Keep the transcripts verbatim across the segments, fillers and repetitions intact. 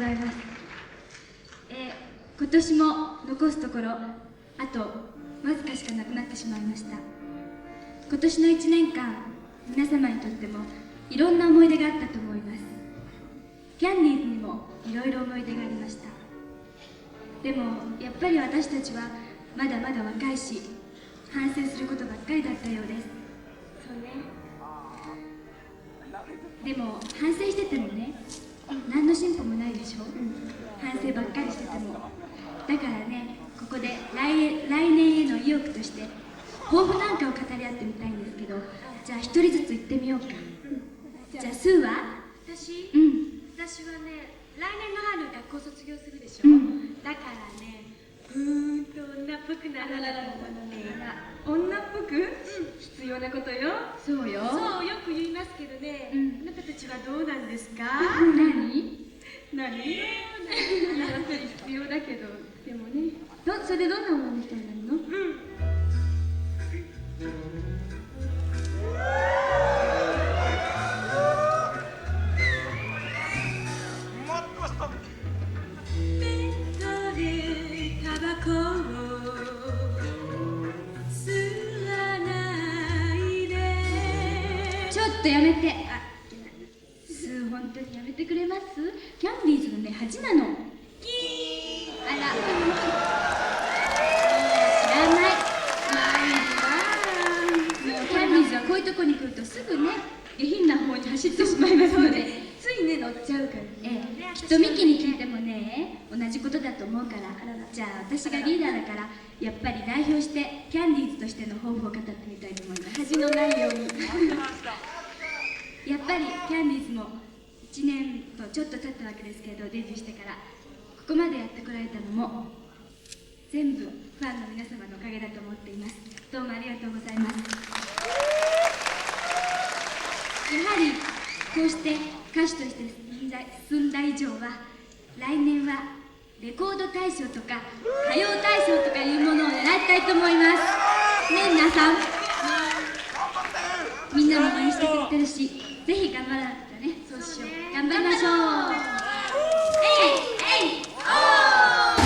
ざいます。えー、今年も残すところあとわずかしかなくなってしまいました。今年のいちねんかん、皆様にとってもいろんな思い出があったと思います。キャンディーズにもいろいろ思い出がありました。でもやっぱり私たちはまだまだ若いし、反省することばっかりだったようです。そうね。でも反省しててもね、何の進歩もないでしょ、うん、反省ばっかりしてても。だからね、ここで 来, 来年への意欲として抱負なんかを語り合ってみたいんですけど、じゃあ一人ずつ言ってみようか。うん、じゃあスーは？ 私、 うん、 私はね、来年の春学校卒業するでしょ、 うん、 だからね、うーんと女っぽくならなかったのね。女っぽく、うん、必要なことよ。 そうよ。 そうよく言いますけどね、うん、あなたたちはどうなんですか？ 何？何？ 何？やっぱり必要だけど、でもね。 どそれでどんな女の人になるの？うん。ちょっとやめて。あ、スー、本当にやめてくれます？キャンディーズのね、恥なの。キー。あら。知らない。まあいいわ。もうキャンディーズはこういうとこに来るとすぐね、下品な方に走ってしまいますので、ついね乗っちゃうから。ええ、きっとミキに聞いてもね、同じことだと思うから。じゃあ私がリーダーだから、やっぱり代表してキャンディーズとしての抱負を語ってみたいと思います。恥のないように。やっぱりキャンディーズもいちねんとちょっと経ったわけですけど、デビューしてからここまでやってこられたのも全部ファンの皆様のおかげだと思っています。どうもありがとうございます。やはりこうして歌手として進んだ以上は、来年はレコード大賞とか歌謡大賞とかいうものを狙いたいと思います。ね、皆さん。みんなも応援してくれてるし、ぜひ頑張らなくてね。そうしよう。頑張りましょう。えいえいおー。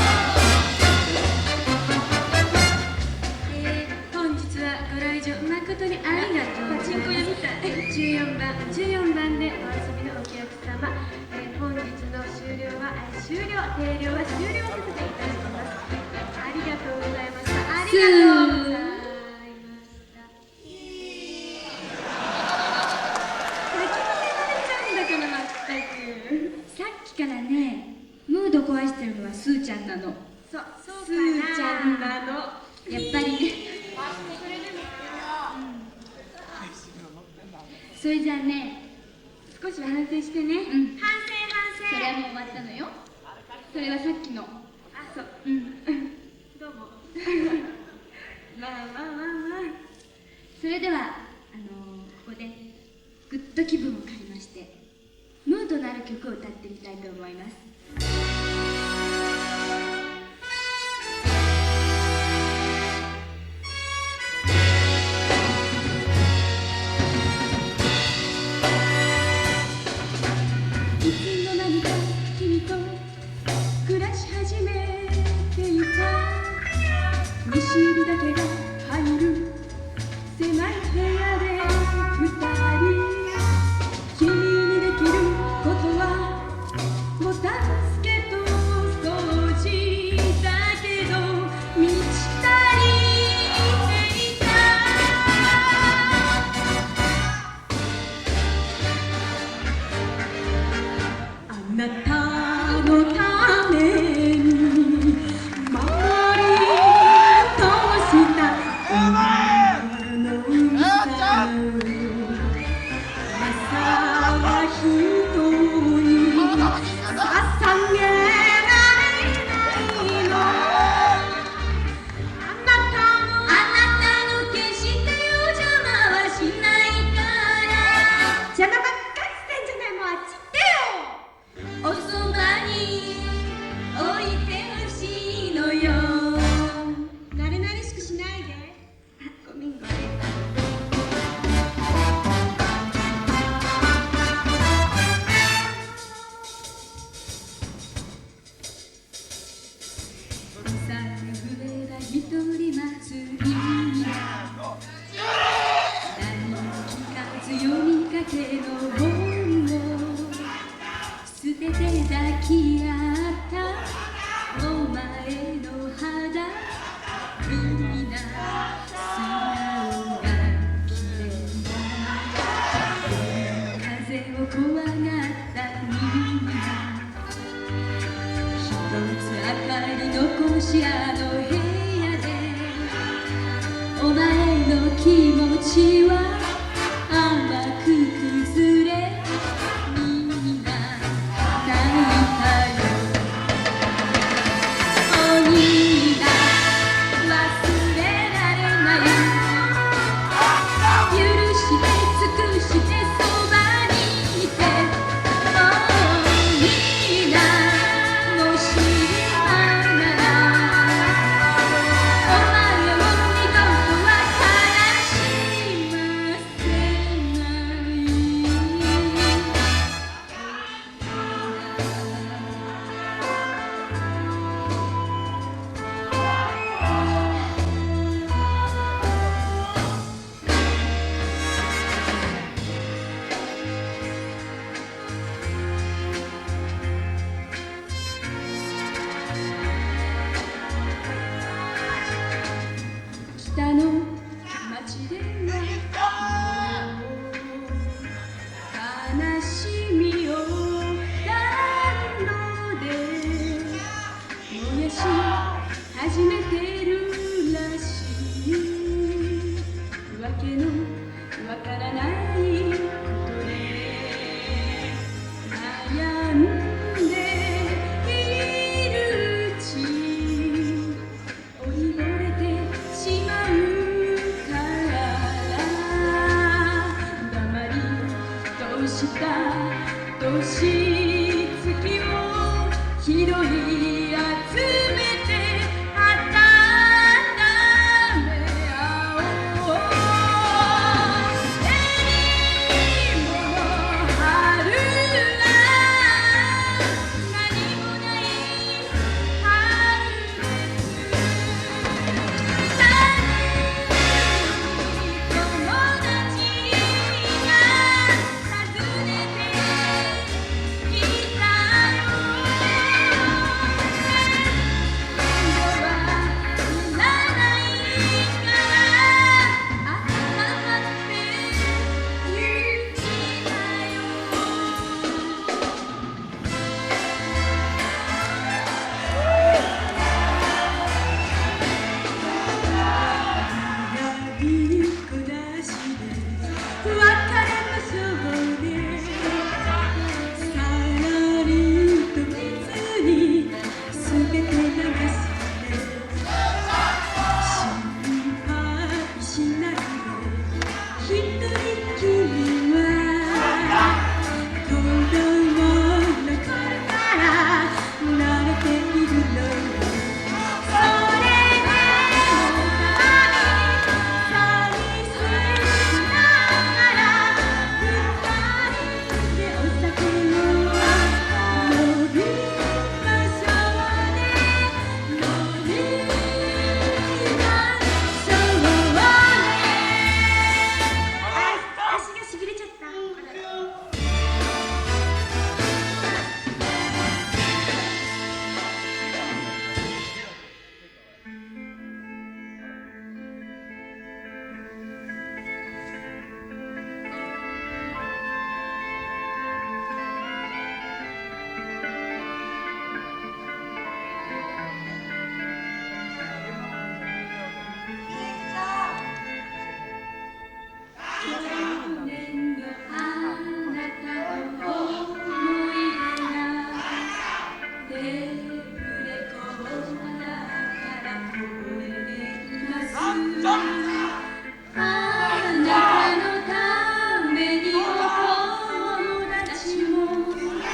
えー、本日はご来場誠にありがとうございます。じゅうよんばん、じゅうよんばんでお遊びのお客様、えー、本日の終了は終了、定量は終了させていただきます。ありがとうございました。ありがとうございました。 さっきからね、ムード壊してるのはスーちゃんなの。 そう、そうかな。スーちゃんなの。やっぱりね。それでも、うん、それじゃあね、少しは反省してね。うん、 反省反省。 それはもう終わったのよ。それはさっきの。あ、 そう。 うん。 どうも。まあまあまあまあ。 それでは、あのー、ここでぐっと気分を変えまして、ムードのある曲を歌ってみたいと思います。いつの間にか君と暮らし始めていた。西日だけが入る狭い部屋で二人。君にできることはボタンつけと掃除だけど、満ち足りていた。あなたのために守り通した海の歌。朝は人に捧げられないの。あなたのあなたの決してお邪魔はしないから。 邪魔ばっかりしてんじゃない。もうあっち行ってよ。 おそばに置いてほしいのよ。 なれなれしくしないで。 あ、ごめんごめん。 怖がったみんな一つ明かり残しあの部屋でお前の気持ちは甘く崩れみんな泣いたよ鬼が忘れられない許して尽くしてそばにいて鬼がもし今ならお前を二度とは悲しませ北の街では悲しみを暖炉で燃やし始めてるらしいわけのわからないことで悩んでいるうち追いぼれてしまうから黙りとした年月を拾い集めて温め合おうエリも春は何もない春です友達が訪ねてきたよ今度はいらないから温まってゆきなよ長い小出しで別れましょうねさらりと水に全て流して心配しないで一人きりは子供の頃から慣れているのよそれでも寂しくながら二人でお酒を飲みましょうね飲みましょうねあ、足がしびれちゃった去年のあなたの思い出がテープレコーダーからこぼれていますあなたのためにお友達も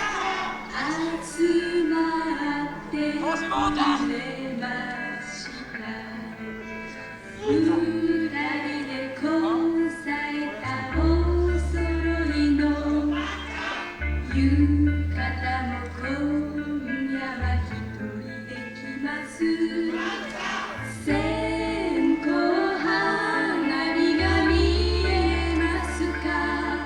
集まってくれましたふたりで交際たお揃いの浴衣も今夜は一人で来ます線香花火が見えますか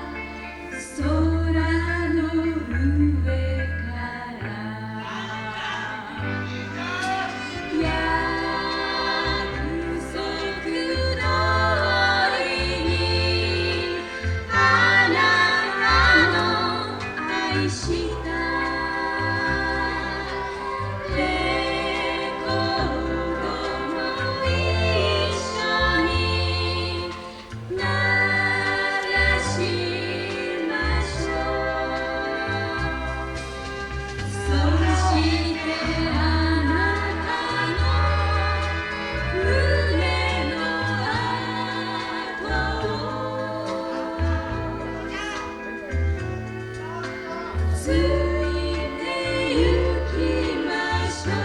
空の上から約束通りにあなたの愛したレコードも一緒に流しましょうそしてあなたの胸の跡をついてゆきましょ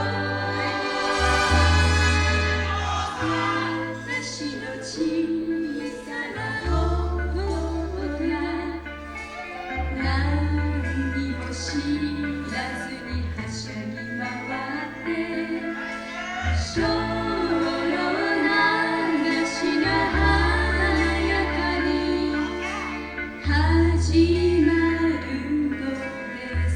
う私の小さなロボットが何にも知らずにはしゃぎ回って少量な話が華やかに始まるのです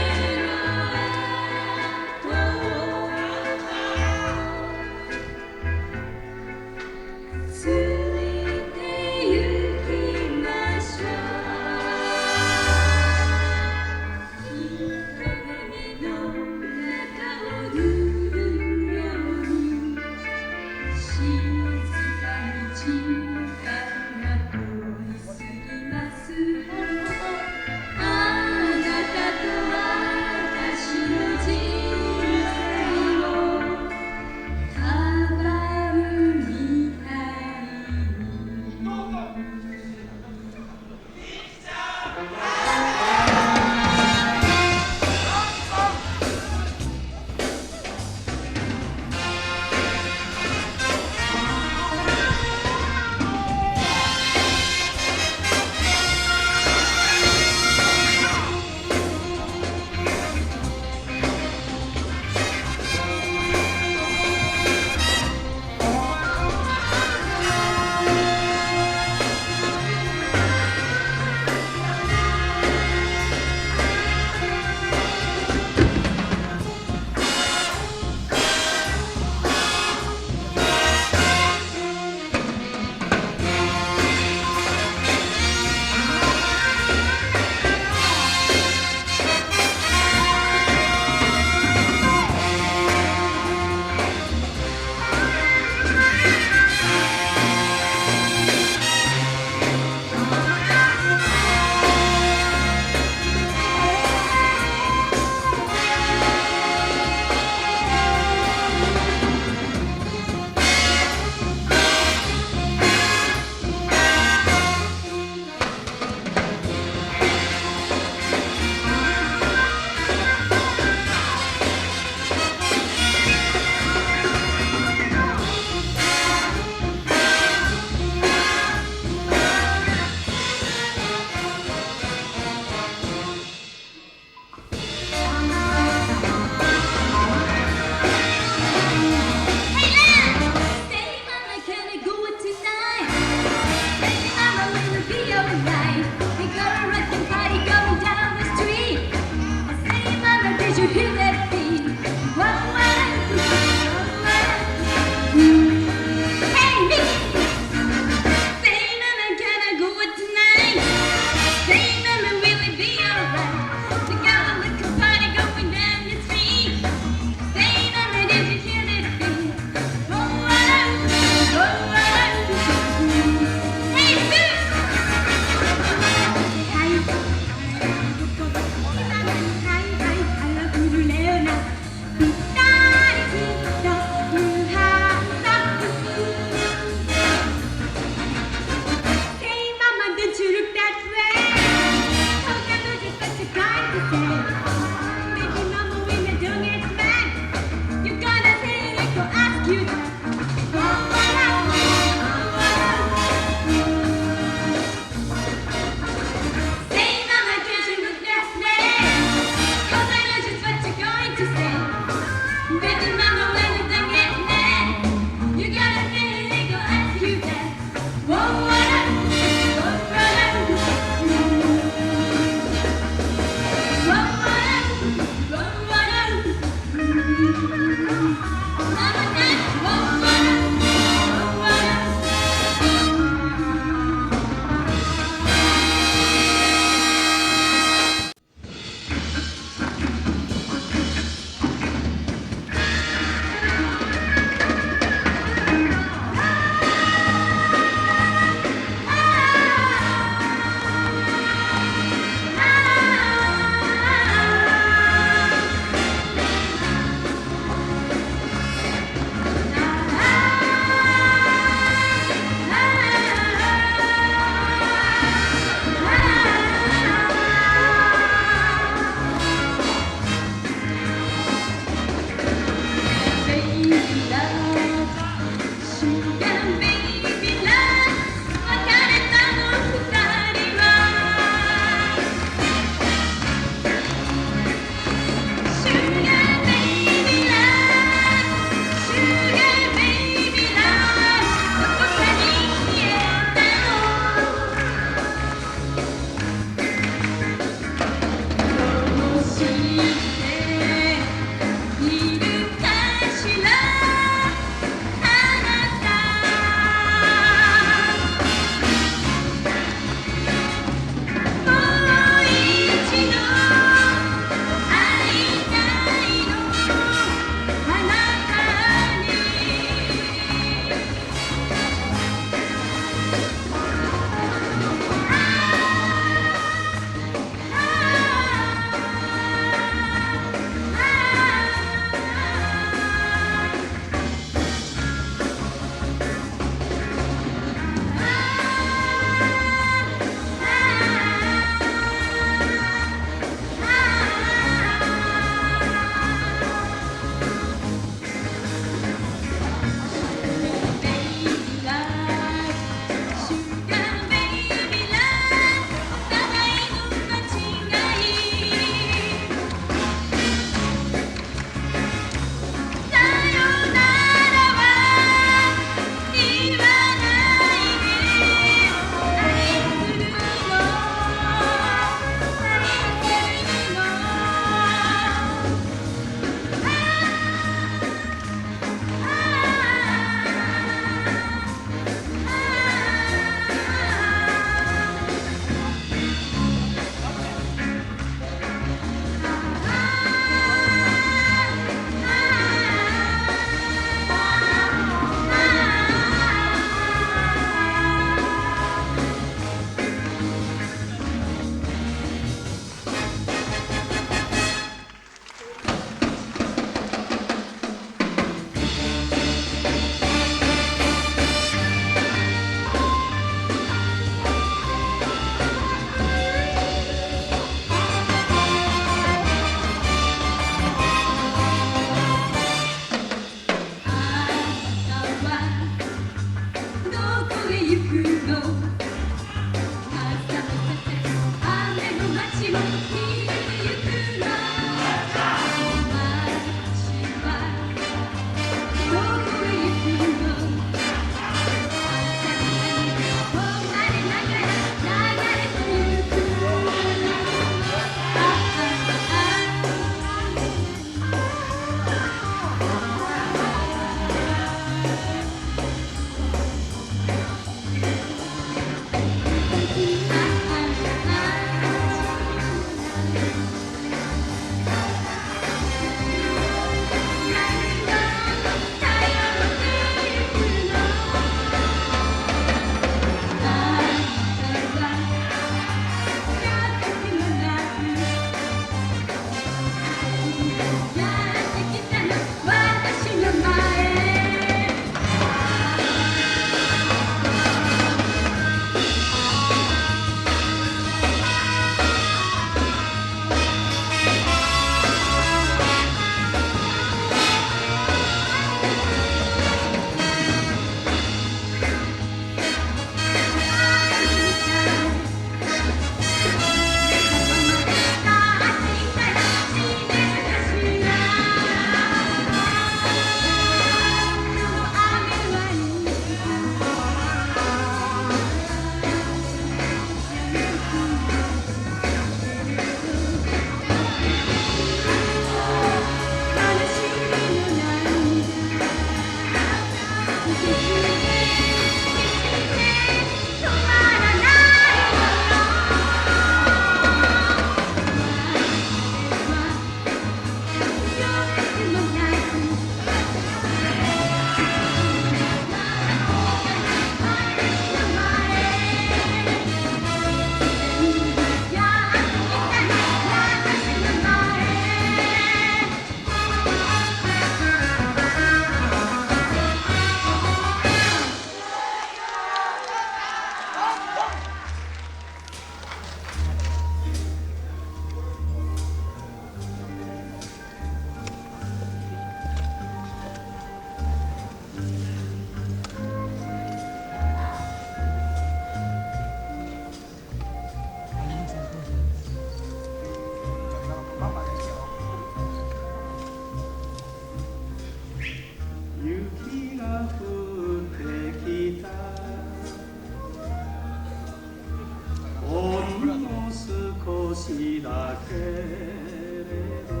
しだけれど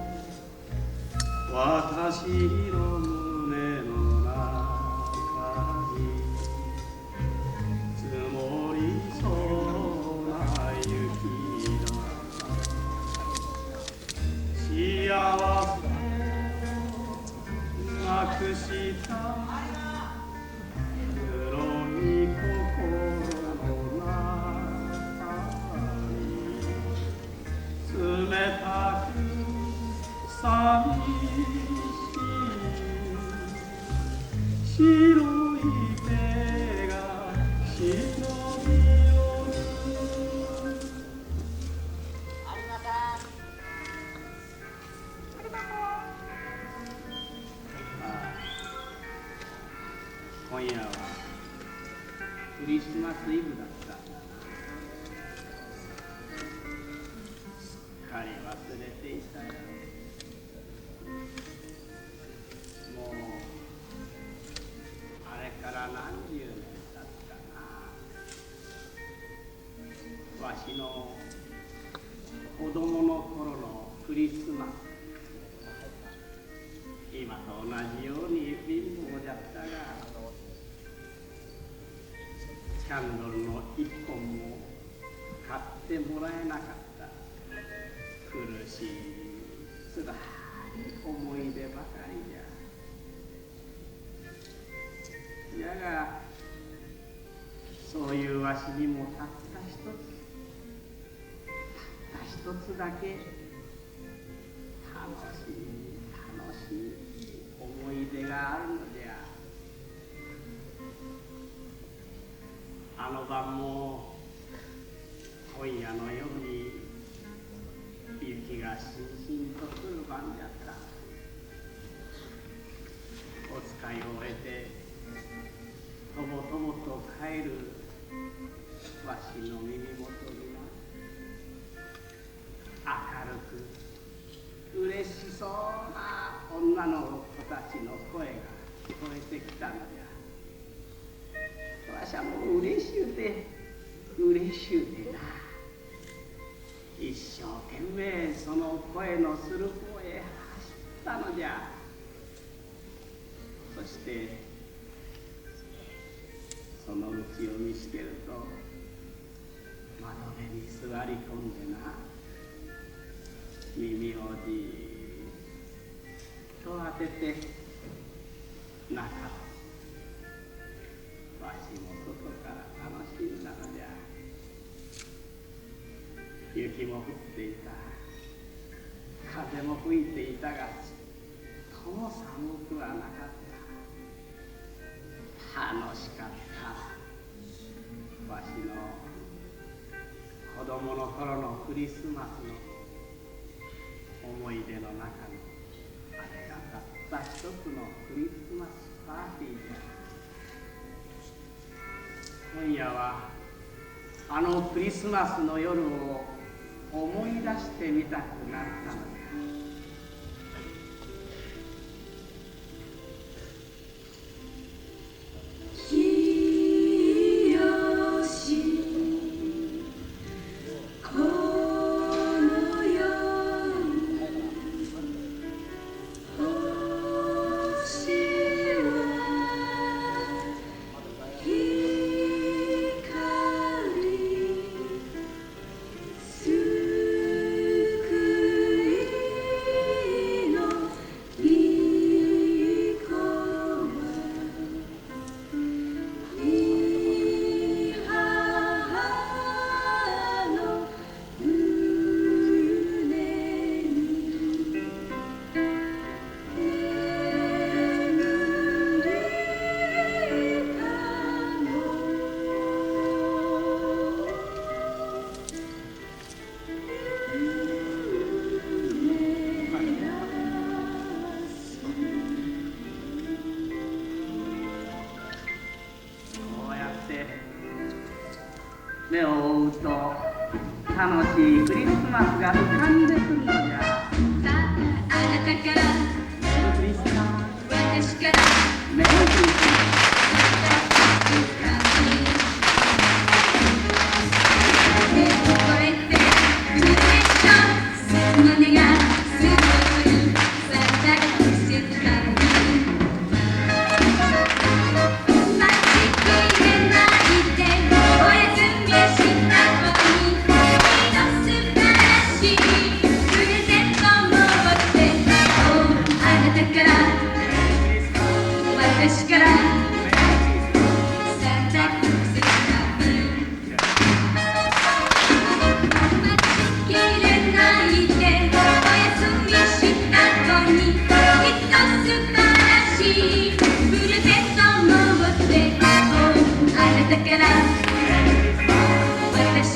私の胸の中に積もりそうな雪だ幸せをなくした黒い心の中に冷たく寂しい白い手が忍び寄る今夜はクリスマスイブだったんだな。すっかり忘れていたよ。もうあれから何十年経ったな。わしの子供の頃のクリスマス、今と同じように貧乏じゃったが、キャンドルの一本も買ってもらえなかった。苦しいつらい思い出ばかりじゃ。やがそういうわしにもたった一つたった一つだけ楽しい楽しい思い出があるのじゃ。あの晩も今夜のように雪がしんしんと降る晩じゃった。お使いを終えてとぼとぼと帰るわしの耳元にな明るく嬉しそうな女の子たちの声が聞こえてきたのじゃ。わしゃもう嬉しゅうて嬉しゅうてな、一生懸命その声のする方へ走ったのじゃ。そしてそのうちを見つけると窓辺に座り込んでな、耳をじーっと当てて中わしも外から楽しんだのじゃ。雪も降っていた、風も吹いていたが、ちっとも寒くはなかった。楽しかった。わしの子供の頃のクリスマスの思い出の中のあれがたった一つのクリスマスパーティーじゃ。今夜はあのクリスマスの夜を思い出してみたくなったのだ。目を覆うと楽しいクリスマスが浮かんでくるのじゃ。 さあ、あなたからメリークリスマス、 私からメリークリスマス。 手を越えて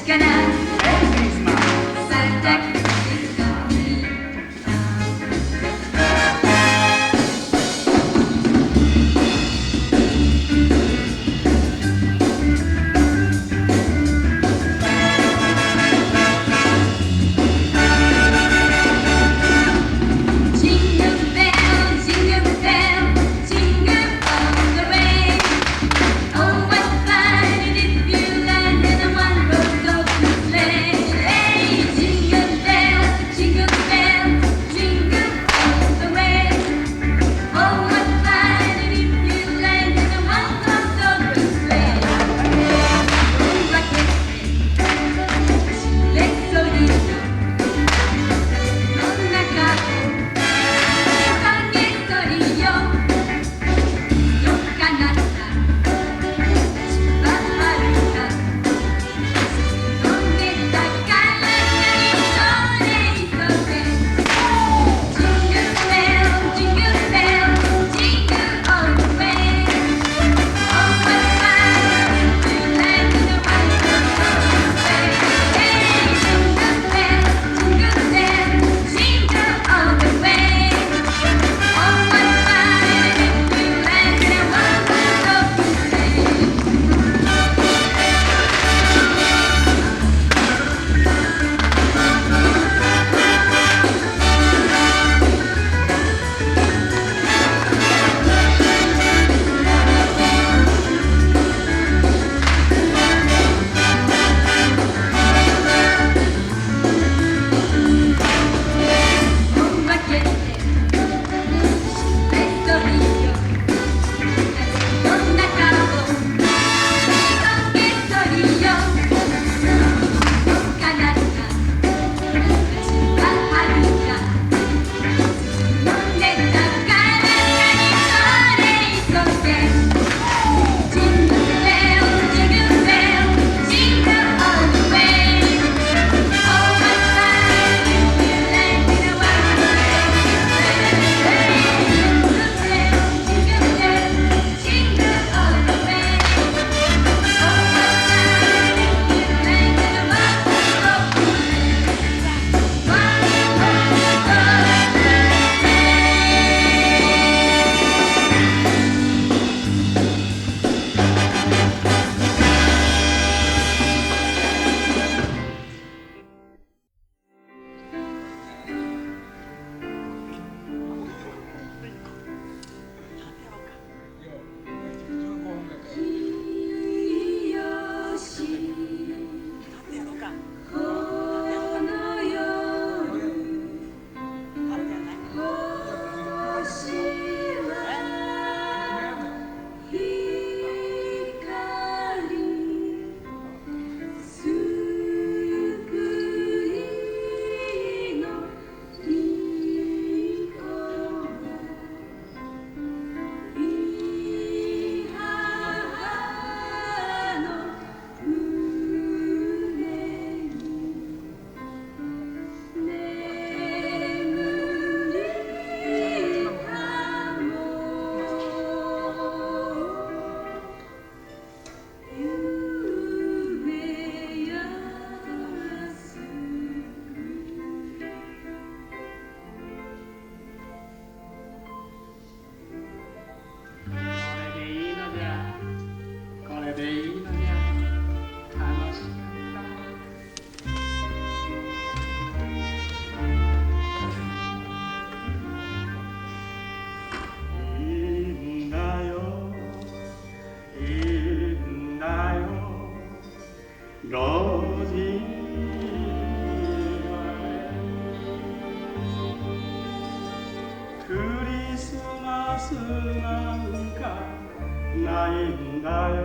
なんかないんだよ、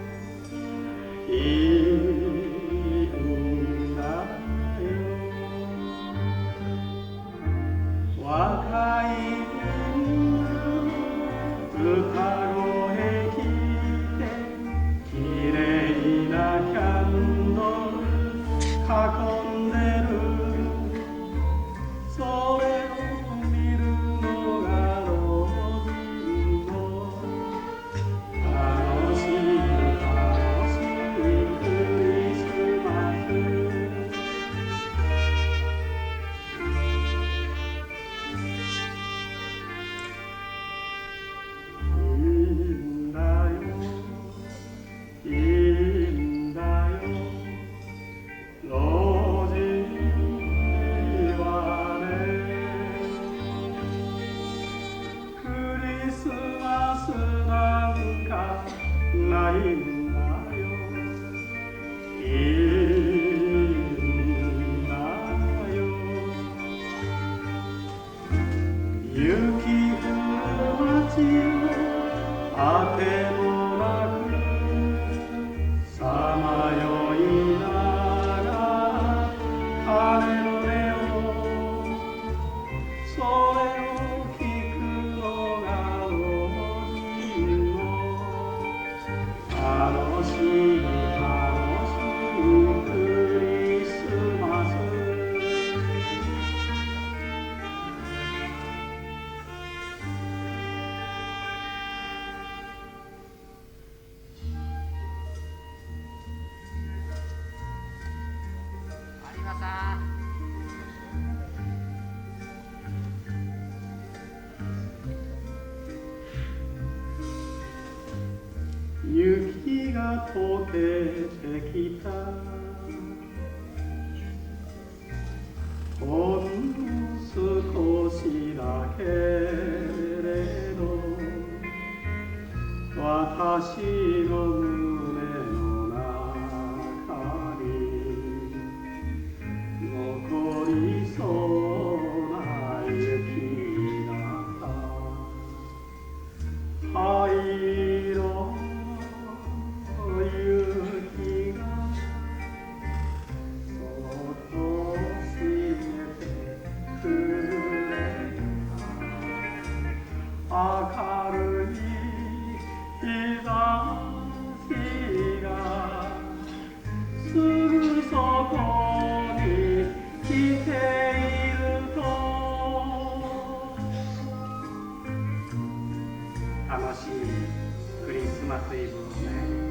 いいんだよ。若い歌声聞いて、きれいなキャンドル囲んでる。それを見るのが老人の楽しい楽しいクリスマス。 まよいながら鐘の音をそれを聞くのが老人の楽しい楽しいクリスマス有馬さん雪が溶けてきたほんの少しだけれど私の胸の中に残りそうな雪だった灰色雪がそっと閉めてくれた明るい日差しがすぐそこに来ていると楽しいクリスマスイブをね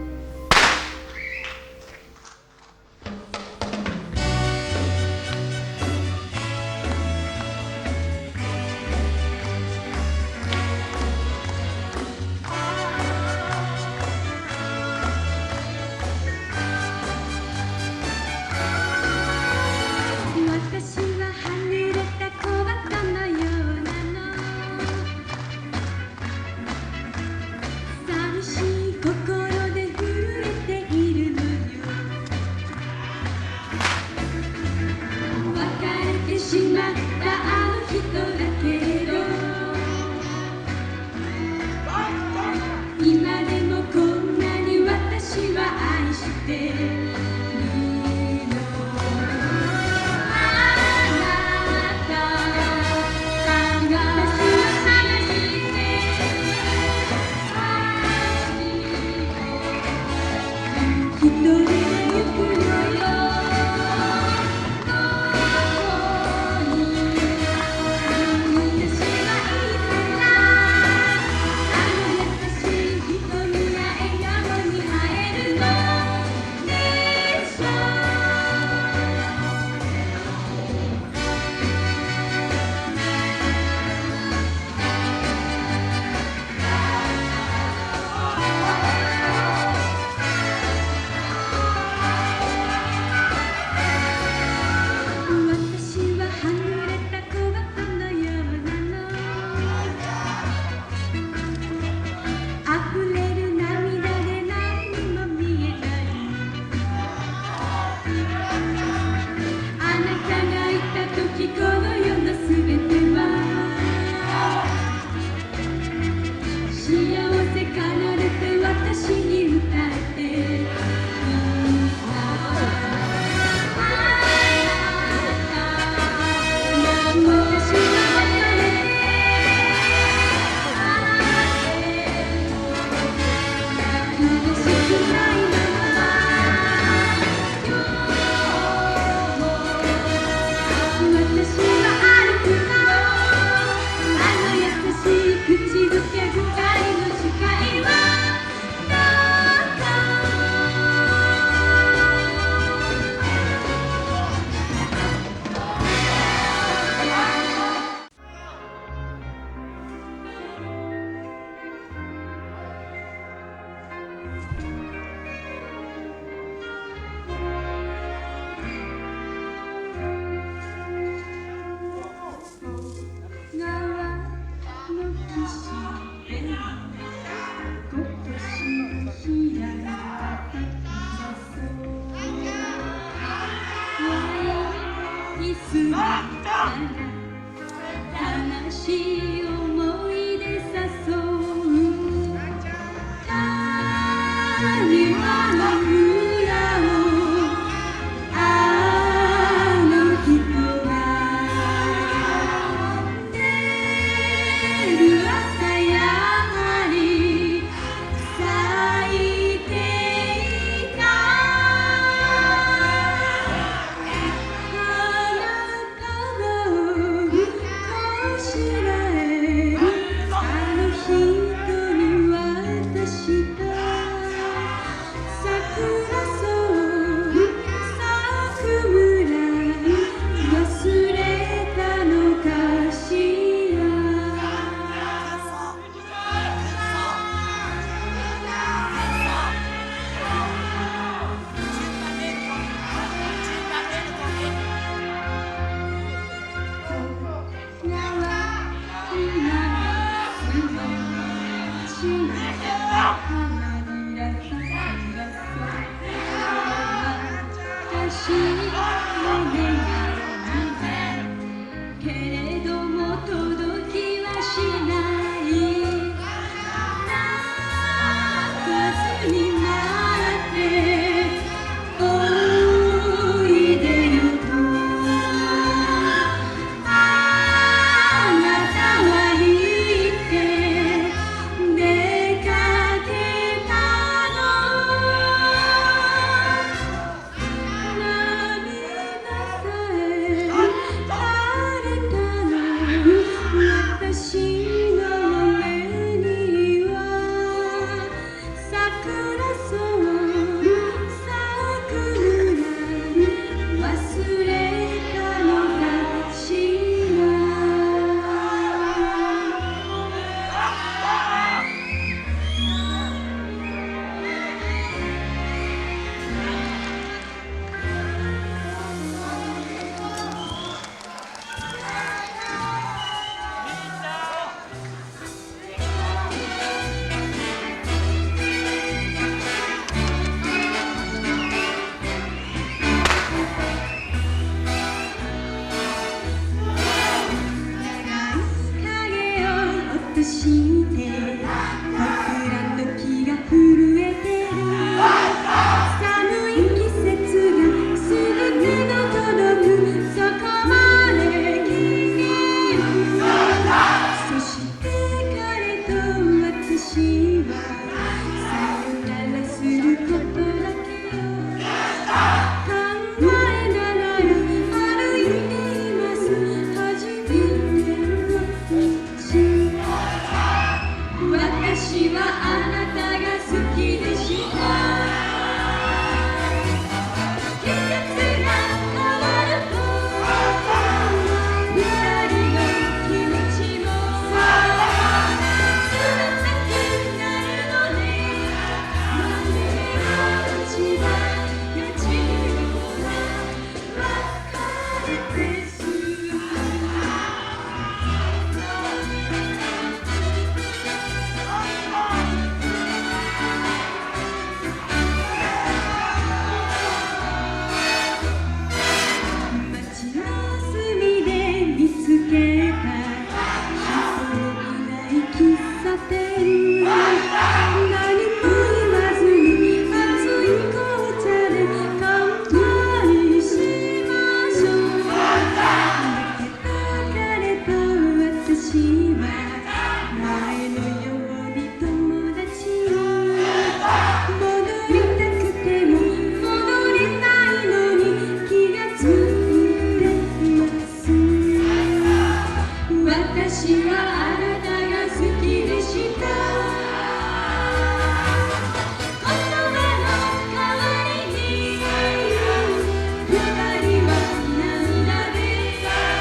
人は涙で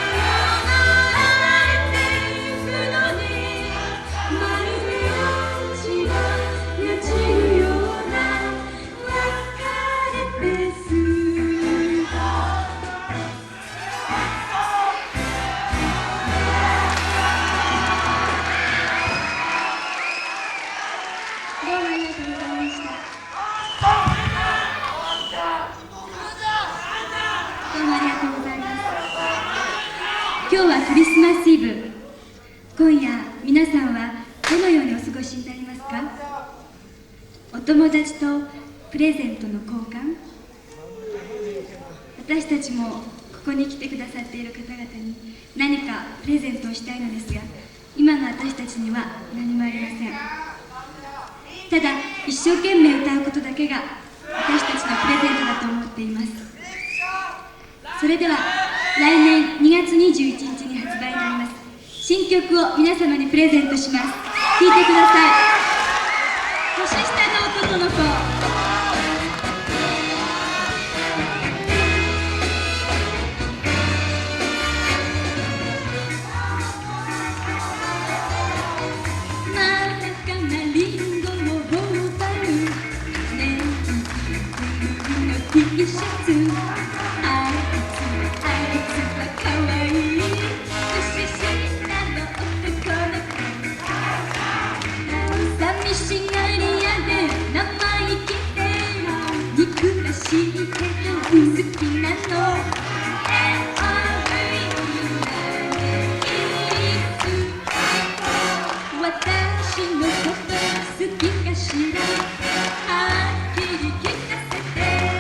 離れてゆくのねまるで命が落ちるような別れですどうもありがとうございました。どうもありがとうございます。今日はクリスマスイブ。今夜皆さんはどのようにお過ごしになりますか？お友達とプレゼントの交換？私たちもここに来てくださっている方々に何かプレゼントをしたいのですが、今の私たちには何もありません。ただ一生懸命歌うことだけが私たちのプレゼントだと思っています。それでは来年にがつにじゅういちにちに発売になります新曲を皆様にプレゼントします。聴いてください。年下の男の子。T シャツあいつあいつはかわいい年下の男の子寂しがり屋で生意気で憎らしいけど好きなの エムアールブイ なれいつ私のこと好きかしらはっきり聞かせて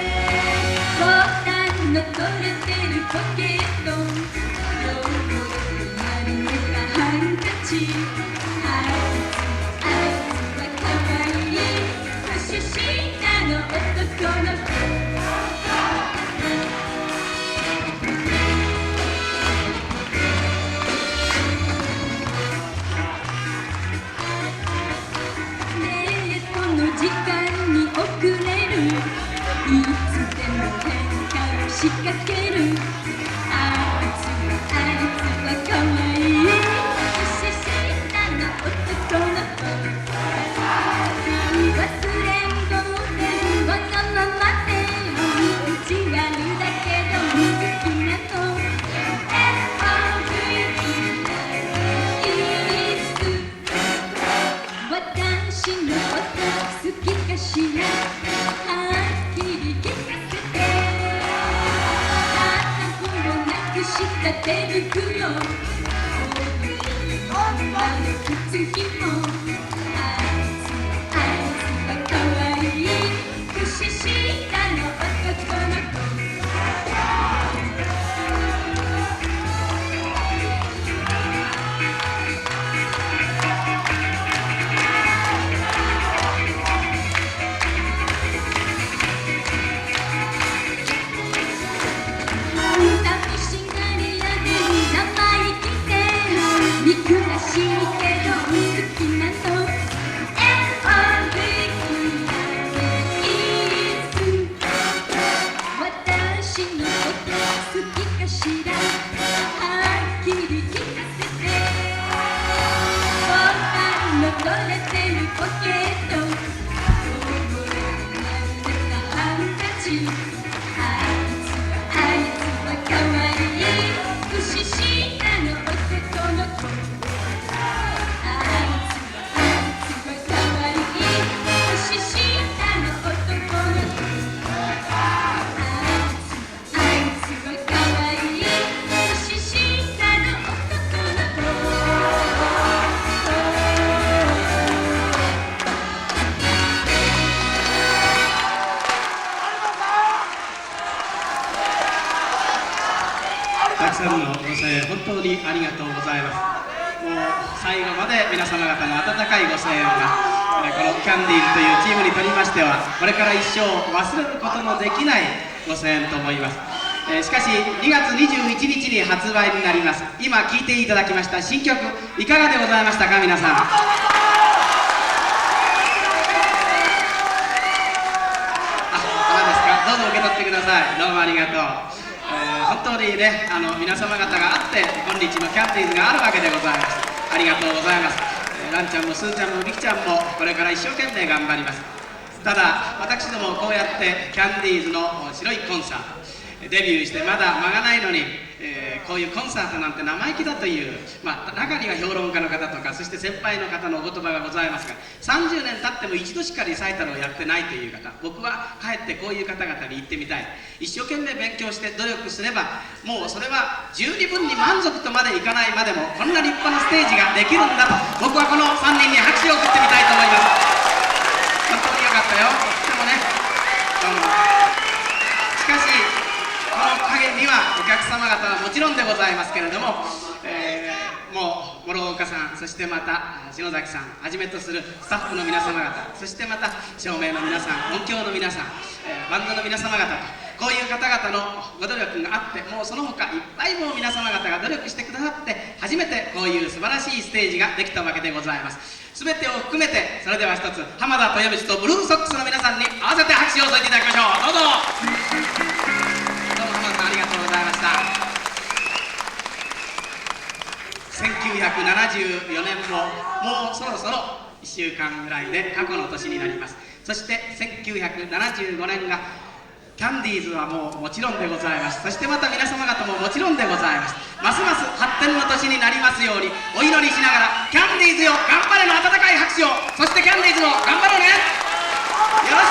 の取れてるポケット汚れて丸めたハンカチあいつあいつはかわいい年下の男の子ねえこの時間に遅れるいつでも仕掛けるあいつあいつはかわいい年下の男の子忘れんぼでわがままで意地悪だけど好きなの エムアールブイ ないつ私のこと好きかしらはっきり聞かせてした手袋女の靴ひもあいつあいつはかわいい年下の男の子憎らしいけど好きなの エムアールブイ ないつ私のこと好きかしらはっきり聞かせてボタンの取れてるポケット汚れて丸めたハンカチあいつあいつはかわいい年下の男の子たくさんのご声援本当にありがとうございます。もう最後まで皆様方の温かいご声援がこのキャンディーズというチームにとりましてはこれから一生忘れることのできないご声援と思います。えー、しかしにがつにじゅういちにちに発売になります今聴いていただきました新曲いかがでございましたか皆さん。あ、まだですか。どどうぞ受け取ってください。どうもありがとう。えー、本当にね、あの皆様方があって今日のキャンディーズがあるわけでございます。ありがとうございます。えー、ランちゃんもスーちゃんもリキちゃんもこれから一生懸命頑張ります。ただ私どもこうやってキャンディーズの白いコンサートデビューしてまだ間がないのに、えー、こういうコンサートなんて生意気だという、まあ、中には評論家の方とかそして先輩の方のお言葉がございますが、さんじゅうねん経っても一度しかリサイタルをやってないという方、僕はかえってこういう方々に言ってみたい。一生懸命勉強して努力すればもうそれは十二分に満足とまでいかないまでもこんな立派なステージができるんだと、僕はこのさんにんに拍手を送ってみたいと思います。本当によかったよ。でもね、どうも。しかしこの陰にはお客様方はもちろんでございますけれども、えー、もう諸岡さん、そしてまた篠崎さんはじめとするスタッフの皆様方、そしてまた照明の皆さん、音響の皆さん、えー、バンドの皆様方とこういう方々のご努力があって、もうその他いっぱいもう皆様方が努力してくださって初めてこういう素晴らしいステージができたわけでございます。全てを含めてそれでは一つ浜田豊道とブルーソックスの皆さんに合わせて拍手を添えていただきましょう。どうぞ。ありがとうございました。せんきゅうひゃくななじゅうよねんももうそろそろいっしゅうかんぐらいで過去の年になります。そしてせんきゅうひゃくななじゅうごねんがキャンディーズはもうもちろんでございます。そしてまた皆様方ももちろんでございます。ますます発展の年になりますようにお祈りしながら、キャンディーズよ頑張れの温かい拍手を、そしてキャンディーズも頑張ろうね。よろしくお願いします。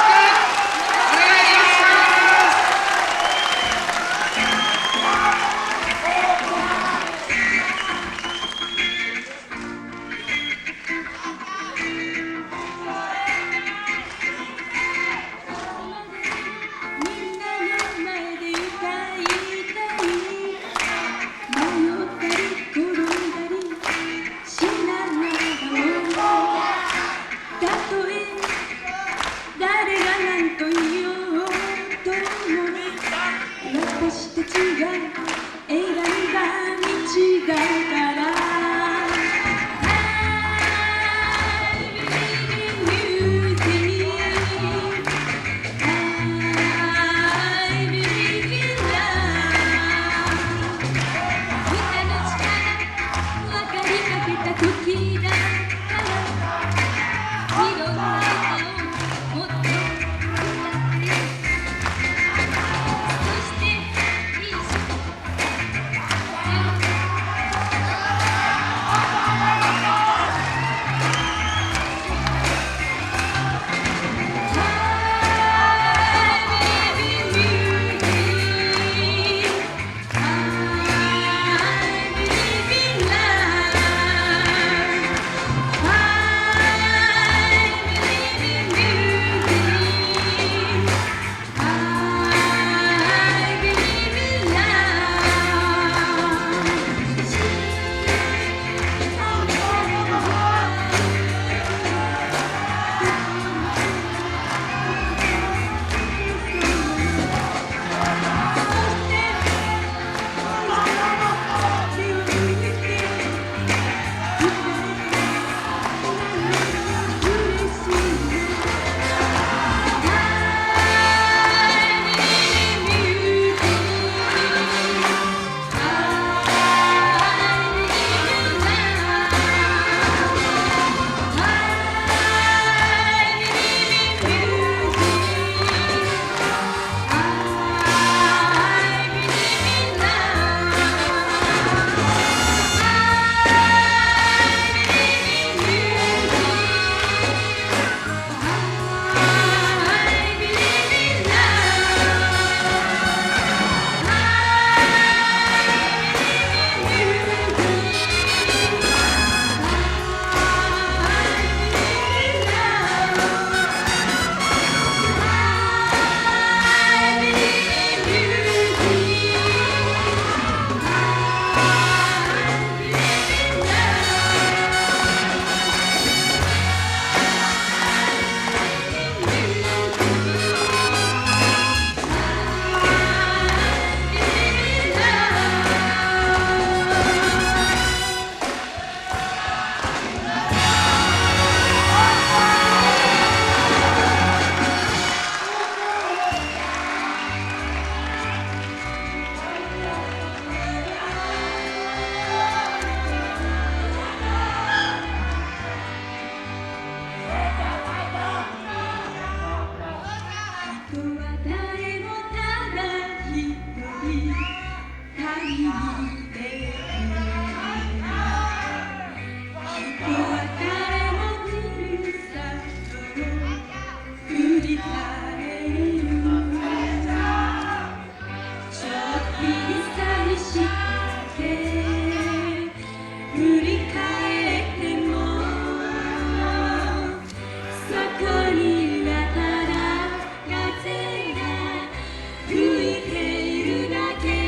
て人は誰もふるさとを振り返るちょっぴり寂しくて振り返ってもそこにはただ風が吹いているだけ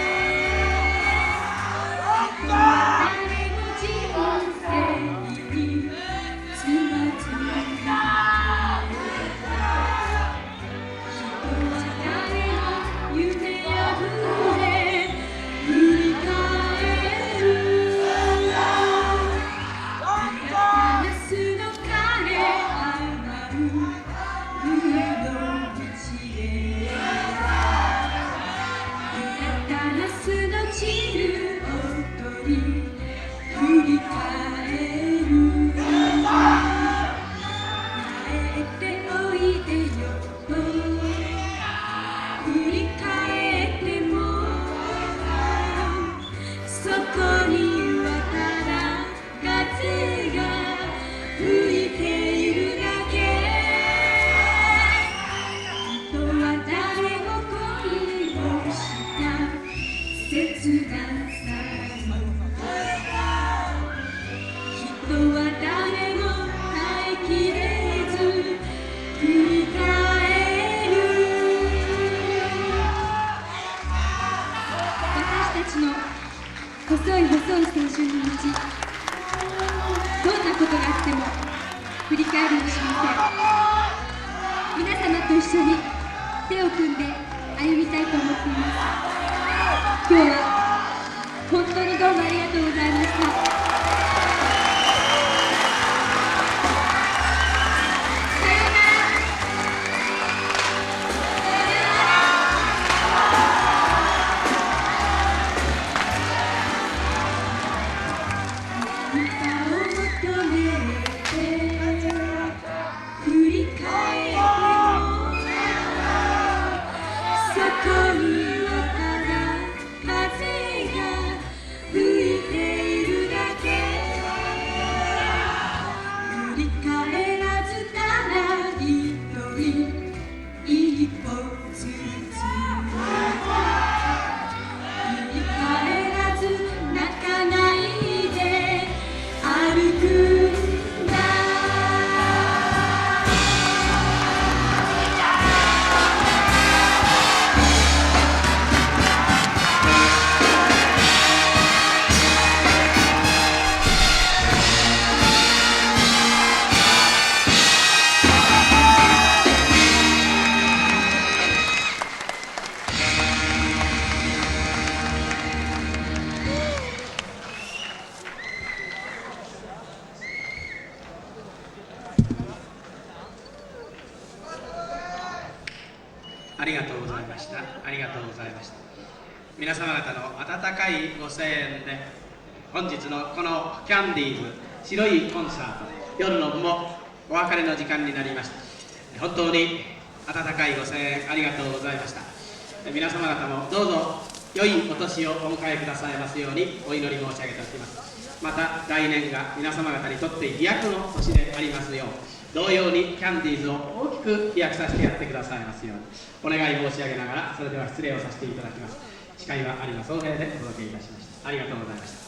誰も人生につまずいた人は誰も夢破れ振り返るガラスの枯葉舞う冬の道へガラスの散る音に振り返る帰っておいでよ振り返ってもそこにはただ風が吹いているだけ人は誰も恋をした切なさ人は誰も耐えきれず振り返る私たちの細い細い青春の道どんなことがあっても振り返るようにしません皆様と一緒に手を組んで歩みたいと思っています今日は本当にどうもありがとうございました。さようなら。何かを求めて振り返ってもそこにはただ風が吹いているだけ振り返らずただ一人一歩ずつ振り返らず泣かないで歩くんだありがとうございました。ありがとうございました。皆様方の温かいご声援で本日のこのキャンディーズ白いコンサート夜の部もお別れの時間になりました。本当に温かいご声援ありがとうございました。皆様方もどうぞ良いお年をお迎えくださいますようにお祈り申し上げておきます。また来年が皆様方にとって飛躍の年でありますよう同様にキャンディーズを大きく飛躍させてやってくださいますようにお願い申し上げながらそれでは失礼をさせていただきます。司会は有馬宗平でお届けいたしました。ありがとうございました。